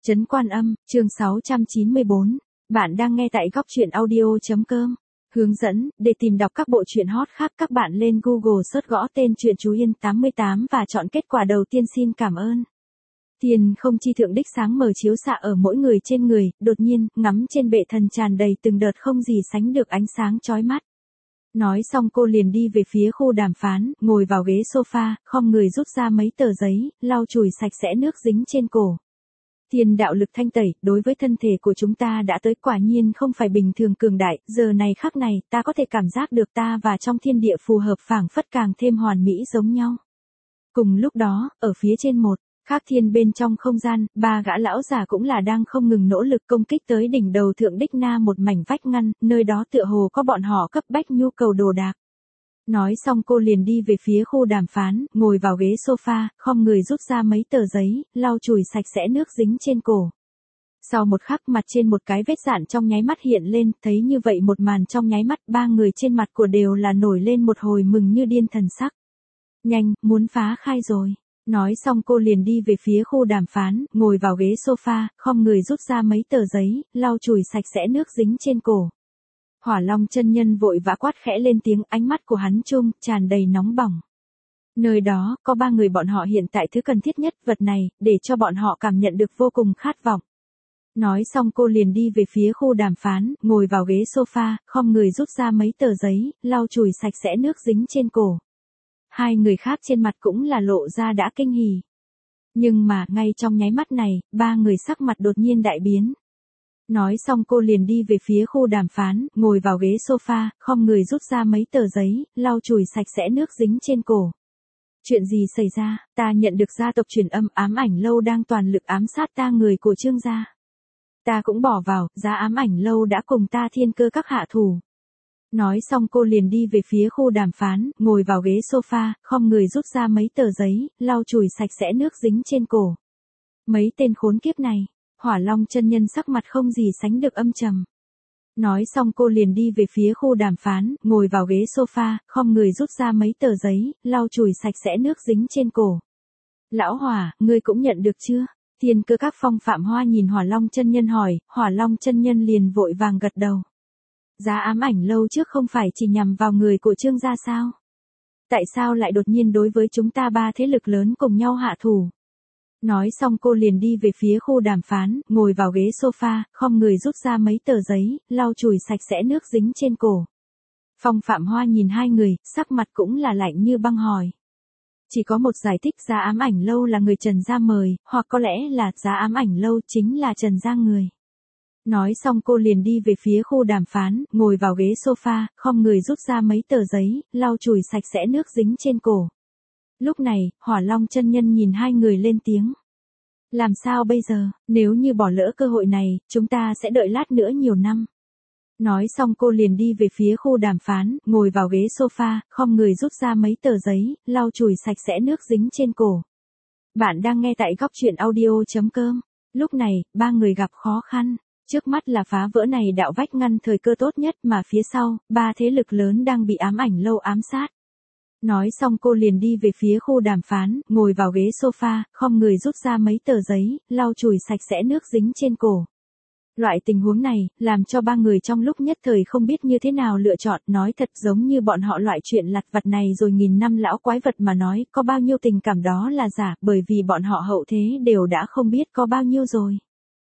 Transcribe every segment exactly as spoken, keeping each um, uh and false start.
Trấn Quan Âm, chương sáu trăm chín mươi bốn. Bạn đang nghe tại góc truyện audio.com. Hướng dẫn, để tìm đọc các bộ truyện hot khác các bạn lên Google search gõ tên truyện Chú Yên tám mươi tám và chọn kết quả đầu tiên. Xin cảm ơn. Tiền không chi thượng đích sáng mờ chiếu xạ ở mỗi người trên người, đột nhiên, ngắm trên bệ thần tràn đầy từng đợt không gì sánh được ánh sáng chói mắt. Nói xong cô liền đi về phía khu đàm phán, ngồi vào ghế sofa, khom người rút ra mấy tờ giấy, lau chùi sạch sẽ nước dính trên cổ. Thiên đạo lực thanh tẩy, đối với thân thể của chúng ta đã tới quả nhiên không phải bình thường cường đại, giờ này khắc này, ta có thể cảm giác được ta và trong thiên địa phù hợp phảng phất càng thêm hoàn mỹ giống nhau. Cùng lúc đó, ở phía trên một, khác thiên bên trong không gian, ba gã lão già cũng là đang không ngừng nỗ lực công kích tới đỉnh đầu thượng đích na một mảnh vách ngăn, nơi đó tựa hồ có bọn họ cấp bách nhu cầu đồ đạc. Nói xong cô liền đi về phía khu đàm phán, ngồi vào ghế sofa, khom người rút ra mấy tờ giấy, lau chùi sạch sẽ nước dính trên cổ. Sau một khắc mặt trên một cái vết dạn trong nháy mắt hiện lên, thấy như vậy một màn trong nháy mắt ba người trên mặt của đều là nổi lên một hồi mừng như điên thần sắc. Nhanh, muốn phá khai rồi. Nói xong cô liền đi về phía khu đàm phán, ngồi vào ghế sofa, khom người rút ra mấy tờ giấy, lau chùi sạch sẽ nước dính trên cổ. Hỏa Long chân nhân vội vã quát khẽ lên tiếng, ánh mắt của hắn trung tràn đầy nóng bỏng. Nơi đó, có ba người bọn họ hiện tại thứ cần thiết nhất vật này, để cho bọn họ cảm nhận được vô cùng khát vọng. Nói xong cô liền đi về phía khu đàm phán, ngồi vào ghế sofa, khom người rút ra mấy tờ giấy, lau chùi sạch sẽ nước dính trên cổ. Hai người khác trên mặt cũng là lộ ra đã kinh hỉ. Nhưng mà, ngay trong nháy mắt này, ba người sắc mặt đột nhiên đại biến. Nói xong cô liền đi về phía khu đàm phán, ngồi vào ghế sofa, khom người rút ra mấy tờ giấy, lau chùi sạch sẽ nước dính trên cổ. Chuyện gì xảy ra, ta nhận được gia tộc truyền âm ám ảnh lâu đang toàn lực ám sát ta người của Trương gia. Ta cũng bỏ vào, giá ám ảnh lâu đã cùng ta thiên cơ các hạ thủ. Nói xong cô liền đi về phía khu đàm phán, ngồi vào ghế sofa, khom người rút ra mấy tờ giấy, lau chùi sạch sẽ nước dính trên cổ. Mấy tên khốn kiếp này. Hỏa Long chân nhân sắc mặt không gì sánh được âm trầm. Nói xong cô liền đi về phía khu đàm phán, ngồi vào ghế sofa, khom người rút ra mấy tờ giấy, lau chùi sạch sẽ nước dính trên cổ. Lão Hỏa, ngươi cũng nhận được chưa? Thiên cơ các Phong Phạm Hoa nhìn Hỏa Long chân nhân hỏi, Hỏa Long chân nhân liền vội vàng gật đầu. Giá ám ảnh lâu trước không phải chỉ nhằm vào người của Trương gia sao? Tại sao lại đột nhiên đối với chúng ta ba thế lực lớn cùng nhau hạ thủ? Nói xong cô liền đi về phía khu đàm phán, ngồi vào ghế sofa, khom người rút ra mấy tờ giấy, lau chùi sạch sẽ nước dính trên cổ. Phong Phạm Hoa nhìn hai người, sắc mặt cũng là lạnh như băng hỏi. Chỉ có một giải thích, giá ám ảnh lâu là người Trần gia mời, hoặc có lẽ là giá ám ảnh lâu chính là Trần gia người. Nói xong cô liền đi về phía khu đàm phán, ngồi vào ghế sofa, khom người rút ra mấy tờ giấy, lau chùi sạch sẽ nước dính trên cổ. Lúc này, Hỏa Long chân nhân nhìn hai người lên tiếng. Làm sao bây giờ, nếu như bỏ lỡ cơ hội này, chúng ta sẽ đợi lát nữa nhiều năm. Nói xong cô liền đi về phía khu đàm phán, ngồi vào ghế sofa, khom người rút ra mấy tờ giấy, lau chùi sạch sẽ nước dính trên cổ. Bạn đang nghe tại góc truyện audio.com. Lúc này, ba người gặp khó khăn. Trước mắt là phá vỡ này đạo vách ngăn thời cơ tốt nhất mà phía sau, ba thế lực lớn đang bị ám ảnh lâu ám sát. Nói xong cô liền đi về phía khu đàm phán, ngồi vào ghế sofa, khom người rút ra mấy tờ giấy, lau chùi sạch sẽ nước dính trên cổ. Loại tình huống này, làm cho ba người trong lúc nhất thời không biết như thế nào lựa chọn, nói thật giống như bọn họ loại chuyện lặt vặt này rồi nghìn năm lão quái vật mà nói, có bao nhiêu tình cảm đó là giả, bởi vì bọn họ hậu thế đều đã không biết có bao nhiêu rồi.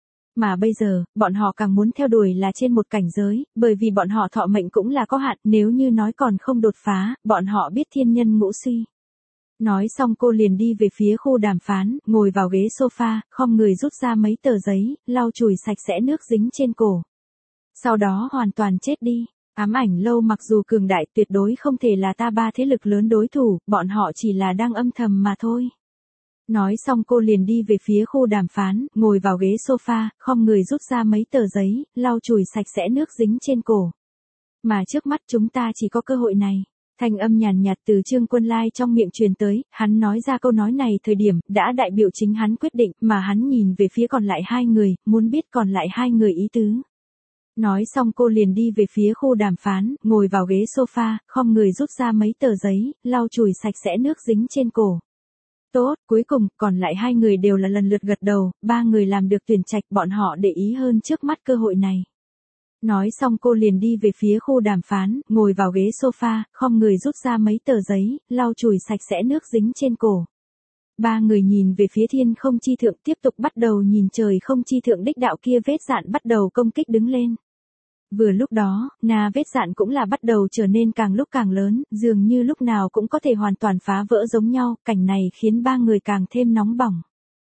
Mà bây giờ, bọn họ càng muốn theo đuổi là trên một cảnh giới, bởi vì bọn họ thọ mệnh cũng là có hạn, nếu như nói còn không đột phá, bọn họ biết thiên nhân ngũ suy. Nói xong cô liền đi về phía khu đàm phán, ngồi vào ghế sofa, khom người rút ra mấy tờ giấy, lau chùi sạch sẽ nước dính trên cổ. Sau đó hoàn toàn chết đi. Ám ảnh lâu mặc dù cường đại tuyệt đối không thể là ta ba thế lực lớn đối thủ, bọn họ chỉ là đang âm thầm mà thôi. Nói xong cô liền đi về phía khu đàm phán, ngồi vào ghế sofa, khom người rút ra mấy tờ giấy, lau chùi sạch sẽ nước dính trên cổ. Mà trước mắt chúng ta chỉ có cơ hội này. Thanh âm nhàn nhạt từ Trương Quân Lai trong miệng truyền tới, hắn nói ra câu nói này thời điểm, đã đại biểu chính hắn quyết định, mà hắn nhìn về phía còn lại hai người, muốn biết còn lại hai người ý tứ. Nói xong cô liền đi về phía khu đàm phán, ngồi vào ghế sofa, khom người rút ra mấy tờ giấy, lau chùi sạch sẽ nước dính trên cổ. Tốt, cuối cùng, còn lại hai người đều là lần lượt gật đầu, ba người làm được tuyển trạch, bọn họ để ý hơn trước mắt cơ hội này. Nói xong cô liền đi về phía khu đàm phán, ngồi vào ghế sofa, khom người rút ra mấy tờ giấy, lau chùi sạch sẽ nước dính trên cổ. Ba người nhìn về phía thiên không chi thượng, tiếp tục bắt đầu nhìn trời không chi thượng đích đạo kia vết dạn bắt đầu công kích đứng lên. Vừa lúc đó, na vết dạn cũng là bắt đầu trở nên càng lúc càng lớn, dường như lúc nào cũng có thể hoàn toàn phá vỡ giống nhau, cảnh này khiến ba người càng thêm nóng bỏng.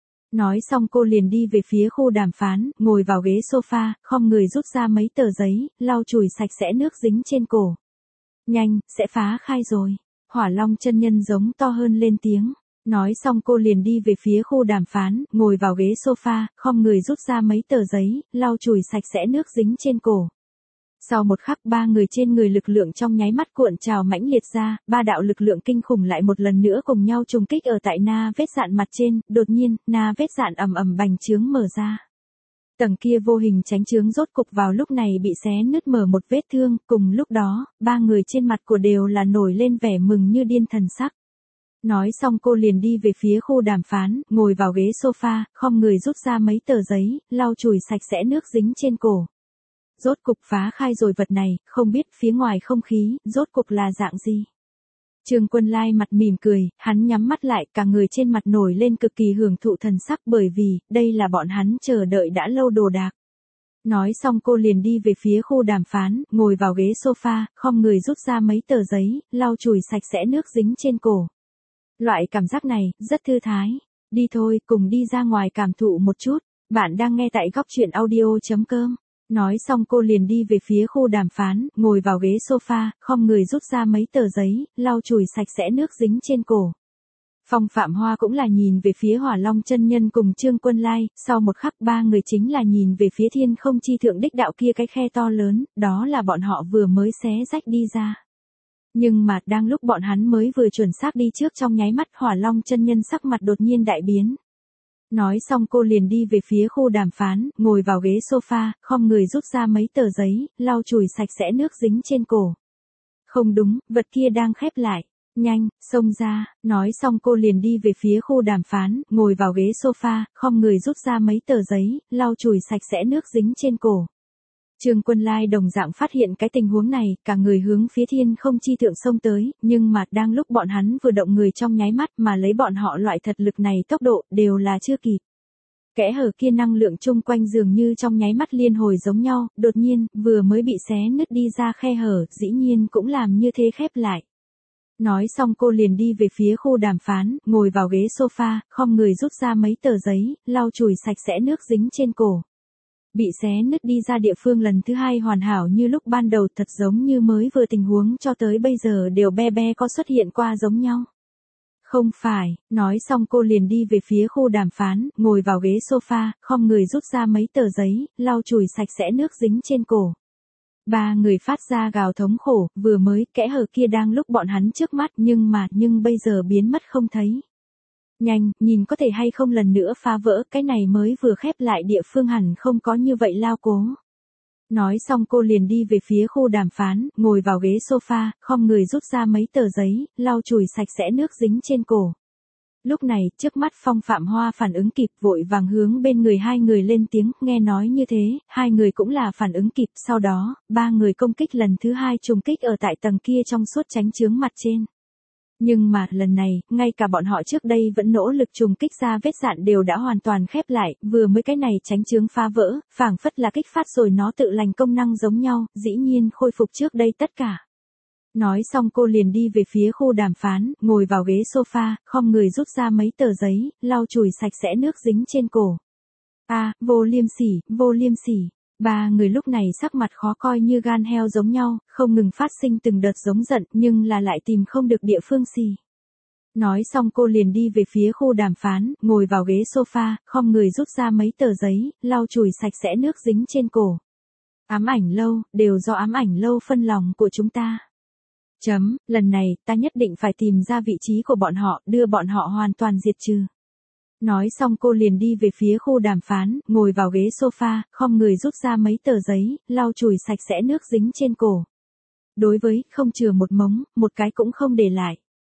Nói xong cô liền đi về phía khu đàm phán, ngồi vào ghế sofa, khom người rút ra mấy tờ giấy, lau chùi sạch sẽ nước dính trên cổ. Nhanh, sẽ phá khai rồi. Hỏa Long chân nhân giống to hơn lên tiếng. Nói xong cô liền đi về phía khu đàm phán, ngồi vào ghế sofa, khom người rút ra mấy tờ giấy, lau chùi sạch sẽ nước dính trên cổ. Sau một khắc ba người trên người lực lượng trong nháy mắt cuộn trào mãnh liệt ra, ba đạo lực lượng kinh khủng lại một lần nữa cùng nhau trùng kích ở tại na vết dạn mặt trên, đột nhiên, na vết dạn ầm ầm bành trướng mở ra. Tầng kia vô hình tránh trướng rốt cục vào lúc này bị xé nứt mở một vết thương, cùng lúc đó, ba người trên mặt của đều là nổi lên vẻ mừng như điên thần sắc. Nói xong cô liền đi về phía khu đàm phán, ngồi vào ghế sofa, khom người rút ra mấy tờ giấy, lau chùi sạch sẽ nước dính trên cổ. Rốt cục phá khai rồi vật này, không biết phía ngoài không khí, rốt cục là dạng gì. Trương Quân Lai mặt mỉm cười, hắn nhắm mắt lại, cả người trên mặt nổi lên cực kỳ hưởng thụ thần sắc bởi vì, đây là bọn hắn chờ đợi đã lâu đồ đạc. Nói xong cô liền đi về phía khu đàm phán, ngồi vào ghế sofa, khom người rút ra mấy tờ giấy, lau chùi sạch sẽ nước dính trên cổ. Loại cảm giác này, rất thư thái. Đi thôi, cùng đi ra ngoài cảm thụ một chút. Bạn đang nghe tại góc truyện audio chấm com. Nói xong cô liền đi về phía khu đàm phán, ngồi vào ghế sofa, khom người rút ra mấy tờ giấy, lau chùi sạch sẽ nước dính trên cổ. Phong Phạm Hoa cũng là nhìn về phía Hỏa Long chân nhân cùng Trương Quân Lai, sau một khắc ba người chính là nhìn về phía thiên không chi thượng đích đạo kia cái khe to lớn, đó là bọn họ vừa mới xé rách đi ra. Nhưng mà đang lúc bọn hắn mới vừa chuẩn xác đi trước trong nháy mắt Hỏa Long chân nhân sắc mặt đột nhiên đại biến. Nói xong cô liền đi về phía khu đàm phán, ngồi vào ghế sofa, khom người rút ra mấy tờ giấy, lau chùi sạch sẽ nước dính trên cổ. Không đúng, vật kia đang khép lại. Nhanh, xông ra. Nói xong cô liền đi về phía khu đàm phán, ngồi vào ghế sofa, khom người rút ra mấy tờ giấy, lau chùi sạch sẽ nước dính trên cổ. Trương Quân Lai đồng dạng phát hiện cái tình huống này, cả người hướng phía thiên không chi thượng xông tới, nhưng mà đang lúc bọn hắn vừa động người trong nháy mắt mà lấy bọn họ loại thật lực này tốc độ đều là chưa kịp. Kẽ hở kia năng lượng chung quanh dường như trong nháy mắt liên hồi giống nhau, đột nhiên, vừa mới bị xé nứt đi ra khe hở, dĩ nhiên cũng làm như thế khép lại. Nói xong cô liền đi về phía khu đàm phán, ngồi vào ghế sofa, khom người rút ra mấy tờ giấy, lau chùi sạch sẽ nước dính trên cổ. Bị xé nứt đi ra địa phương lần thứ hai hoàn hảo như lúc ban đầu, thật giống như mới vừa tình huống cho tới bây giờ đều be be có xuất hiện qua giống nhau. Không phải, nói xong cô liền đi về phía khu đàm phán, ngồi vào ghế sofa, khom người rút ra mấy tờ giấy, lau chùi sạch sẽ nước dính trên cổ. Ba người phát ra gào thống khổ, vừa mới, kẽ hở kia đang lúc bọn hắn trước mắt nhưng mà, nhưng bây giờ biến mất không thấy. Nhanh, nhìn có thể hay không lần nữa phá vỡ, cái này mới vừa khép lại địa phương hẳn không có như vậy lao cố. Nói xong cô liền đi về phía khu đàm phán, ngồi vào ghế sofa, khom người rút ra mấy tờ giấy, lau chùi sạch sẽ nước dính trên cổ. Lúc này, trước mắt Phong Phạm Hoa phản ứng kịp vội vàng hướng bên người hai người lên tiếng, nghe nói như thế, hai người cũng là phản ứng kịp, sau đó, ba người công kích lần thứ hai trùng kích ở tại tầng kia trong suốt tránh chướng mặt trên. Nhưng mà, lần này, ngay cả bọn họ trước đây vẫn nỗ lực trùng kích ra vết dạn đều đã hoàn toàn khép lại, vừa mới cái này tránh chướng phá vỡ, phảng phất là kích phát rồi nó tự lành công năng giống nhau, dĩ nhiên khôi phục trước đây tất cả. Nói xong cô liền đi về phía khu đàm phán, ngồi vào ghế sofa, khom người rút ra mấy tờ giấy, lau chùi sạch sẽ nước dính trên cổ. A, à, vô liêm sỉ, vô liêm sỉ. Ba người lúc này sắc mặt khó coi như gan heo giống nhau, không ngừng phát sinh từng đợt giống giận nhưng là lại tìm không được địa phương xì. Nói xong cô liền đi về phía khu đàm phán, ngồi vào ghế sofa, khom người rút ra mấy tờ giấy, lau chùi sạch sẽ nước dính trên cổ. Ám ảnh lâu, đều do ám ảnh lâu phân lòng của chúng ta. Chấm, lần này, ta nhất định phải tìm ra vị trí của bọn họ, đưa bọn họ hoàn toàn diệt trừ. Nói xong cô liền đi về phía khu đàm phán, ngồi vào ghế sofa, khom người rút ra mấy tờ giấy, lau chùi sạch sẽ nước dính trên cổ. Đối với, không chừa một mống, một cái cũng không để lại.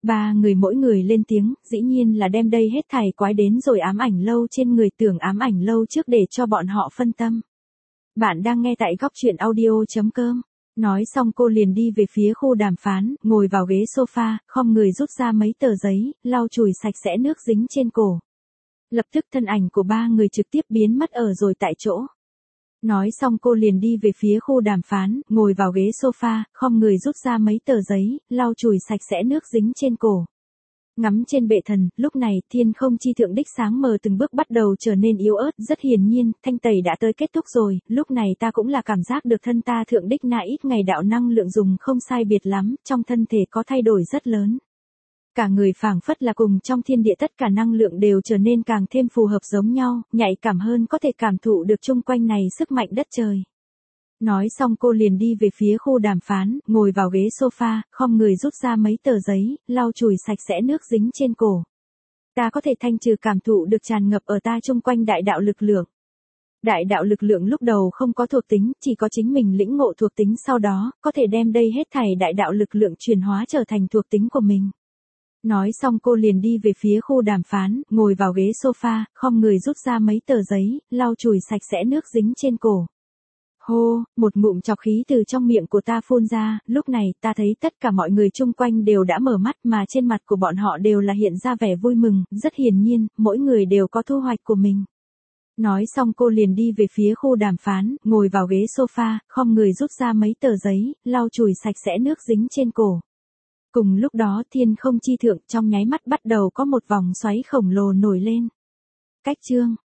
Ba người mỗi người lên tiếng, dĩ nhiên là đem đây hết thảy quái đến rồi ám ảnh lâu trên người, tưởng ám ảnh lâu trước để cho bọn họ phân tâm. Bạn đang nghe tại góc chuyện audio.com. Nói xong cô liền đi về phía khu đàm phán, ngồi vào ghế sofa, khom người rút ra mấy tờ giấy, lau chùi sạch sẽ nước dính trên cổ. Lập tức thân ảnh của ba người trực tiếp biến mất ở rồi tại chỗ. Nói xong cô liền đi về phía khu đàm phán, ngồi vào ghế sofa, khom người rút ra mấy tờ giấy, lau chùi sạch sẽ nước dính trên cổ. Ngắm trên bệ thần, lúc này thiên không chi thượng đích sáng mờ từng bước bắt đầu trở nên yếu ớt, rất hiển nhiên, thanh tẩy đã tới kết thúc rồi, lúc này ta cũng là cảm giác được thân ta thượng đích na ít ngày đạo năng lượng dùng không sai biệt lắm, trong thân thể có thay đổi rất lớn. Cả người phảng phất là cùng trong thiên địa tất cả năng lượng đều trở nên càng thêm phù hợp giống nhau, nhạy cảm hơn có thể cảm thụ được chung quanh này sức mạnh đất trời. Nói xong cô liền đi về phía khu đàm phán, ngồi vào ghế sofa, khom người rút ra mấy tờ giấy, lau chùi sạch sẽ nước dính trên cổ. Ta có thể thanh trừ cảm thụ được tràn ngập ở ta chung quanh đại đạo lực lượng. Đại đạo lực lượng lúc đầu không có thuộc tính, chỉ có chính mình lĩnh ngộ thuộc tính sau đó, có thể đem đây hết thảy đại đạo lực lượng chuyển hóa trở thành thuộc tính của mình. Nói xong cô liền đi về phía khu đàm phán, ngồi vào ghế sofa, khom người rút ra mấy tờ giấy, lau chùi sạch sẽ nước dính trên cổ. Hô, một ngụm trọc khí từ trong miệng của ta phun ra, lúc này ta thấy tất cả mọi người chung quanh đều đã mở mắt mà trên mặt của bọn họ đều là hiện ra vẻ vui mừng, rất hiển nhiên, mỗi người đều có thu hoạch của mình. Nói xong cô liền đi về phía khu đàm phán, ngồi vào ghế sofa, khom người rút ra mấy tờ giấy, lau chùi sạch sẽ nước dính trên cổ. Cùng lúc đó thiên không chi thượng trong nháy mắt bắt đầu có một vòng xoáy khổng lồ nổi lên. Cách chương